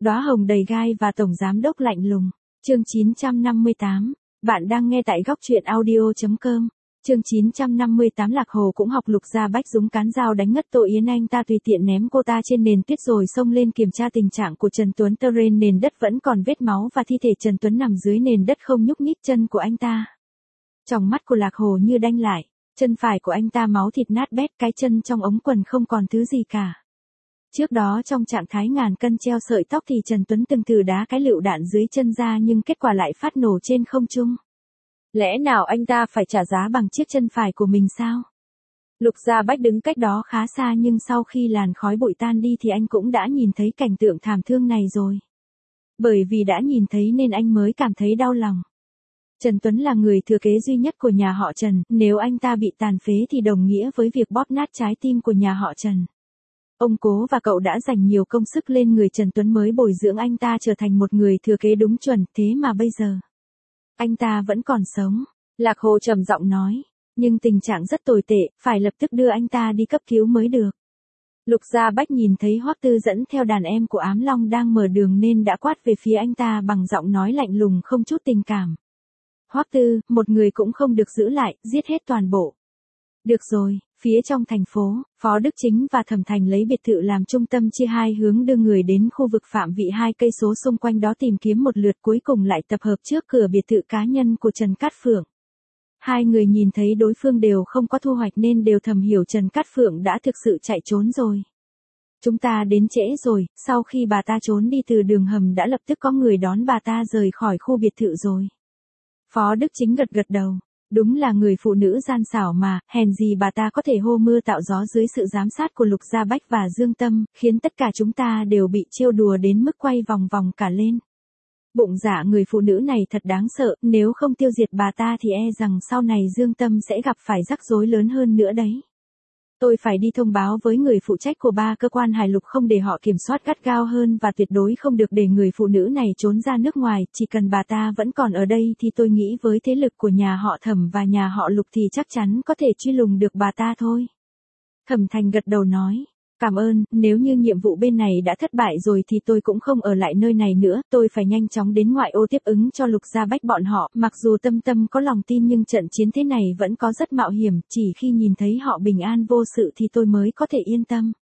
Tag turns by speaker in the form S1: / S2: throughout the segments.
S1: Đóa hồng đầy gai và tổng giám đốc lạnh lùng. Chương 958. Bạn đang nghe tại góc truyện audio.com. Chương 958 Lạc Hồ cũng học Lục Gia Bách dúng cán dao đánh ngất Tô Yến Anh ta tùy tiện ném cô ta trên nền tuyết rồi xông lên kiểm tra tình trạng của Trần Tuấn. Trên nền đất vẫn còn vết máu và thi thể Trần Tuấn nằm dưới nền đất không nhúc nhích. Chân của anh ta. Tròng mắt của Lạc Hồ như đanh lại, chân phải của anh ta máu thịt nát bét, cái chân trong ống quần không còn thứ gì cả. Trước đó trong trạng thái ngàn cân treo sợi tóc thì Trần Tuấn từng thử đá cái lựu đạn dưới chân ra nhưng kết quả lại phát nổ trên không trung. Lẽ nào anh ta phải trả giá bằng chiếc chân phải của mình sao? Lục Gia Bách đứng cách đó khá xa nhưng sau khi làn khói bụi tan đi thì anh cũng đã nhìn thấy cảnh tượng thảm thương này rồi. Bởi vì đã nhìn thấy nên anh mới cảm thấy đau lòng. Trần Tuấn là người thừa kế duy nhất của nhà họ Trần, nếu anh ta bị tàn phế thì đồng nghĩa với việc bóp nát trái tim của nhà họ Trần. Ông Cố và cậu đã dành nhiều công sức lên người Trần Tuấn mới bồi dưỡng anh ta trở thành một người thừa kế đúng chuẩn, thế mà bây giờ anh ta vẫn còn sống. Lạc Hồ trầm giọng nói, nhưng tình trạng rất tồi tệ, phải lập tức đưa anh ta đi cấp cứu mới được. Lục Gia Bách nhìn thấy Hoắc Tư dẫn theo đàn em của Ám Long đang mở đường nên đã quát về phía anh ta bằng giọng nói lạnh lùng không chút tình cảm. Hoắc Tư, một người cũng không được giữ lại, giết hết toàn bộ. Được rồi, phía trong thành phố, Phó Đức Chính và Thẩm Thành lấy biệt thự làm trung tâm chia hai hướng đưa người đến khu vực phạm vị 2 cây số xung quanh đó tìm kiếm một lượt, cuối cùng lại tập hợp trước cửa biệt thự cá nhân của Trần Cát Phượng. Hai người nhìn thấy đối phương đều không có thu hoạch nên đều thầm hiểu Trần Cát Phượng đã thực sự chạy trốn rồi. Chúng ta đến trễ rồi, sau khi bà ta trốn đi từ đường hầm đã lập tức có người đón bà ta rời khỏi khu biệt thự rồi. Phó Đức Chính gật gật đầu. Đúng là người phụ nữ gian xảo mà, hèn gì bà ta có thể hô mưa tạo gió dưới sự giám sát của Lục Gia Bách và Dương Tâm, khiến tất cả chúng ta đều bị trêu đùa đến mức quay vòng vòng cả lên. Bụng dạ người phụ nữ này thật đáng sợ, nếu không tiêu diệt bà ta thì e rằng sau này Dương Tâm sẽ gặp phải rắc rối lớn hơn nữa đấy. Tôi phải đi thông báo với người phụ trách của 3 cơ quan hải lục không để họ kiểm soát gắt gao hơn và tuyệt đối không được để người phụ nữ này trốn ra nước ngoài, chỉ cần bà ta vẫn còn ở đây thì tôi nghĩ với thế lực của nhà họ Thẩm và nhà họ Lục thì chắc chắn có thể truy lùng được bà ta thôi. Thẩm Thành gật đầu nói, cảm ơn, nếu như nhiệm vụ bên này đã thất bại rồi thì tôi cũng không ở lại nơi này nữa, tôi phải nhanh chóng đến ngoại ô tiếp ứng cho Lục Gia Bách bọn họ, mặc dù Tâm có lòng tin nhưng trận chiến thế này vẫn có rất mạo hiểm, chỉ khi nhìn thấy họ bình an vô sự thì tôi mới có thể yên tâm.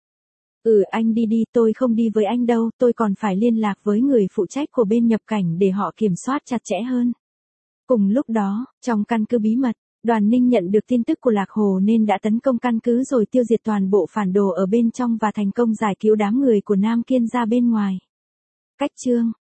S1: Anh đi đi, tôi không đi với anh đâu, tôi còn phải liên lạc với người phụ trách của bên nhập cảnh để họ kiểm soát chặt chẽ hơn. Cùng lúc đó, trong căn cứ bí mật, Đoàn Ninh nhận được tin tức của Lạc Hồ nên đã tấn công căn cứ rồi tiêu diệt toàn bộ phản đồ ở bên trong và thành công giải cứu đám người của Nam Kiên ra bên ngoài. Cách chương